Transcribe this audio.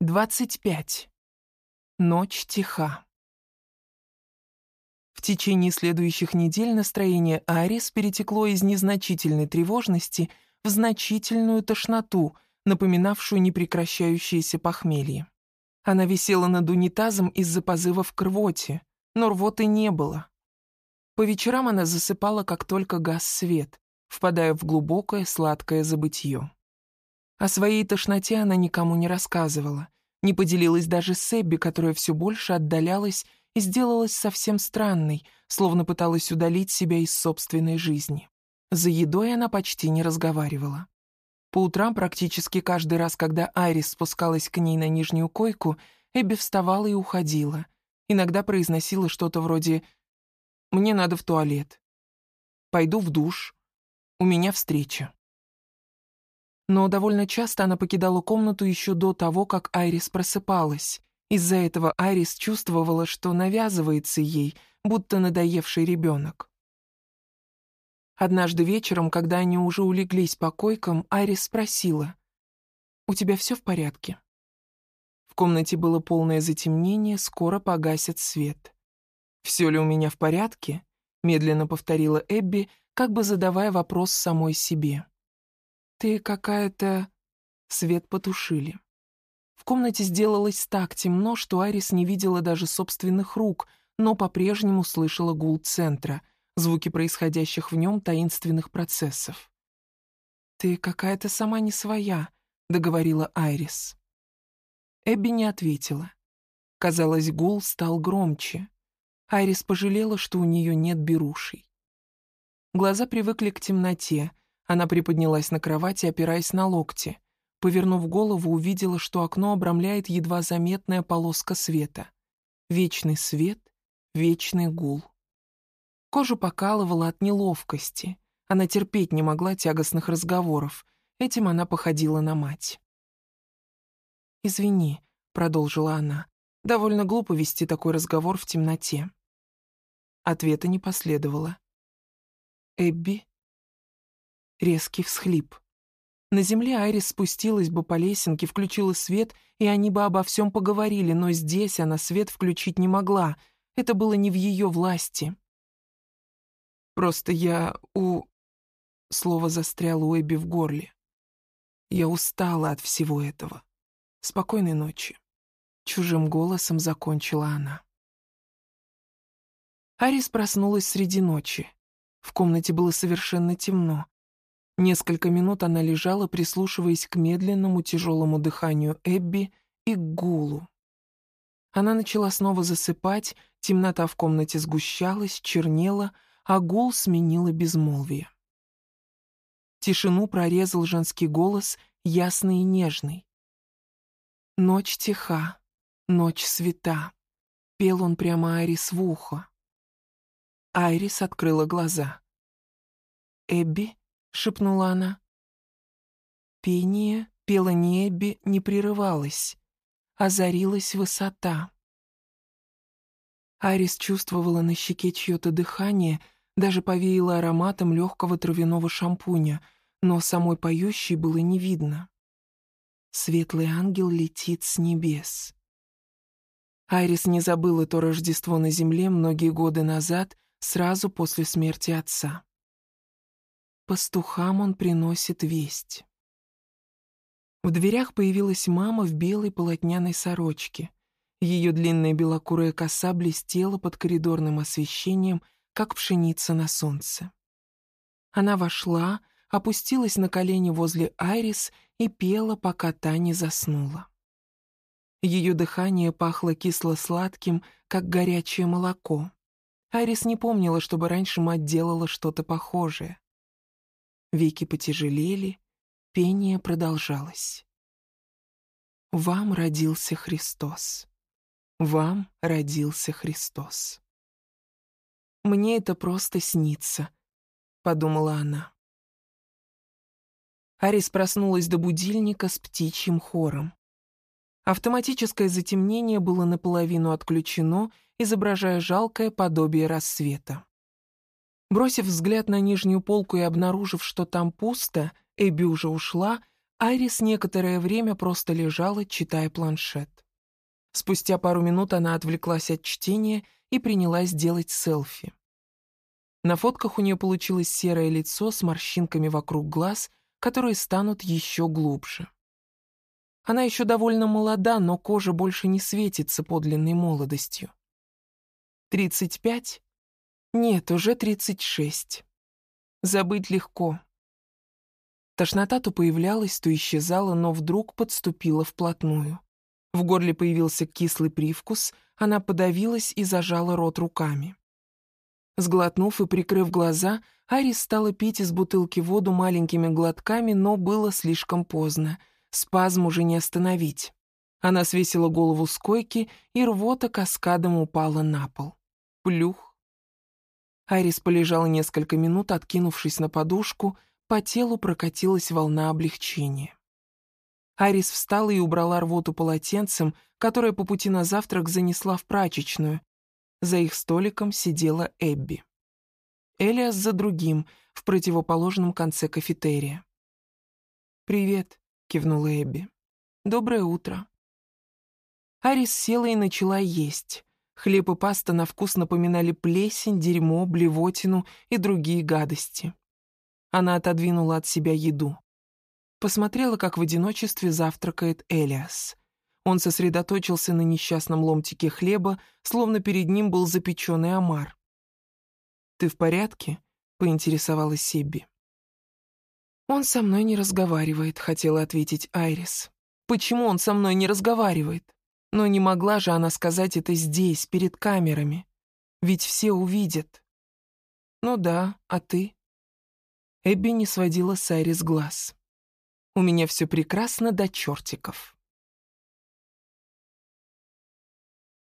25. Ночь тиха. В течение следующих недель настроение Айрис перетекло из незначительной тревожности в значительную тошноту, напоминавшую непрекращающееся похмелье. Она висела над унитазом из-за позывов к рвоте, но рвоты не было. По вечерам она засыпала, как только гас свет, впадая в глубокое сладкое забытье. О своей тошноте она никому не рассказывала, не поделилась даже с Эбби, которая все больше отдалялась и сделалась совсем странной, словно пыталась удалить себя из собственной жизни. За едой она почти не разговаривала. По утрам практически каждый раз, когда Айрис спускалась к ней на нижнюю койку, Эбби вставала и уходила. Иногда произносила что-то вроде «Мне надо в туалет», «Пойду в душ», «У меня встреча». Но довольно часто она покидала комнату еще до того, как Айрис просыпалась. Из-за этого Айрис чувствовала, что навязывается ей, будто надоевший ребенок. Однажды вечером, когда они уже улеглись по койкам, Айрис спросила: «У тебя все в порядке?» В комнате было полное затемнение, скоро погасит свет. «Все ли у меня в порядке?» — медленно повторила Эбби, как бы задавая вопрос самой себе. «Ты какая-то...» Свет потушили. В комнате сделалось так темно, что Айрис не видела даже собственных рук, но по-прежнему слышала гул центра, звуки происходящих в нем таинственных процессов. «Ты какая-то сама не своя», — договорила Айрис. Эбби не ответила. Казалось, гул стал громче. Айрис пожалела, что у нее нет берушей. Глаза привыкли к темноте. Она приподнялась на кровати, опираясь на локти. Повернув голову, увидела, что окно обрамляет едва заметная полоска света. Вечный свет, вечный гул. Кожу покалывала от неловкости. Она терпеть не могла тягостных разговоров. Этим она походила на мать. «Извини», — продолжила она, — «довольно глупо вести такой разговор в темноте». Ответа не последовало. «Эбби?» Резкий всхлип. На земле Айрис спустилась бы по лесенке, включила свет, и они бы обо всем поговорили, но здесь она свет включить не могла. Это было не в ее власти. «Просто Слово застряло у Эбби в горле. «Я устала от всего этого. Спокойной ночи», — чужим голосом закончила она. Айрис проснулась среди ночи. В комнате было совершенно темно. Несколько минут она лежала, прислушиваясь к медленному тяжелому дыханию Эбби и к гулу. Она начала снова засыпать, темнота в комнате сгущалась, чернела, а гул сменила безмолвие. Тишину прорезал женский голос, ясный и нежный. «Ночь тиха, ночь света», — пел он прямо Айрис в ухо. Айрис открыла глаза. «Эбби?» — шепнула она. Пение, пела не Эбби, не прерывалось. Озарилась высота. Айрис чувствовала на щеке чье-то дыхание, даже повеяло ароматом легкого травяного шампуня, но самой поющей было не видно. Светлый ангел летит с небес. Айрис не забыла то Рождество на земле многие годы назад, сразу после смерти отца. Пастухам он приносит весть. В дверях появилась мама в белой полотняной сорочке. Ее длинная белокурая коса блестела под коридорным освещением, как пшеница на солнце. Она вошла, опустилась на колени возле Айрис и пела, пока та не заснула. Ее дыхание пахло кисло-сладким, как горячее молоко. Айрис не помнила, чтобы раньше мать делала что-то похожее. Веки потяжелели, пение продолжалось. «Вам родился Христос. Вам родился Христос». «Мне это просто снится», — подумала она. Айрис проснулась до будильника с птичьим хором. Автоматическое затемнение было наполовину отключено, изображая жалкое подобие рассвета. Бросив взгляд на нижнюю полку и обнаружив, что там пусто, Эбби уже ушла, Айрис некоторое время просто лежала, читая планшет. Спустя пару минут она отвлеклась от чтения и принялась делать селфи. На фотках у нее получилось серое лицо с морщинками вокруг глаз, которые станут еще глубже. Она еще довольно молода, но кожа больше не светится подлинной молодостью. 35? Нет, уже 36. Забыть легко. Тошнота то появлялась, то исчезала, но вдруг подступила вплотную. В горле появился кислый привкус, она подавилась и зажала рот руками. Сглотнув и прикрыв глаза, Айрис стала пить из бутылки воду маленькими глотками, но было слишком поздно. Спазм уже не остановить. Она свесила голову с койки, и рвота каскадом упала на пол. Плюх. Айрис полежала несколько минут, откинувшись на подушку, по телу прокатилась волна облегчения. Айрис встала и убрала рвоту полотенцем, которое по пути на завтрак занесла в прачечную. За их столиком сидела Эбби. Элиас за другим, в противоположном конце кафетерия. «Привет», — кивнула Эбби. «Доброе утро». Айрис села и начала есть. Хлеб и паста на вкус напоминали плесень, дерьмо, блевотину и другие гадости. Она отодвинула от себя еду. Посмотрела, как в одиночестве завтракает Элиас. Он сосредоточился на несчастном ломтике хлеба, словно перед ним был запеченный омар. «Ты в порядке?» — поинтересовалась Себби. «Он со мной не разговаривает», — хотела ответить Айрис. «Почему он со мной не разговаривает? Но не могла же она сказать это здесь, перед камерами. Ведь все увидят». «Ну да, а ты?» Эбби не сводила с Айрис глаз. «У меня все прекрасно до чертиков».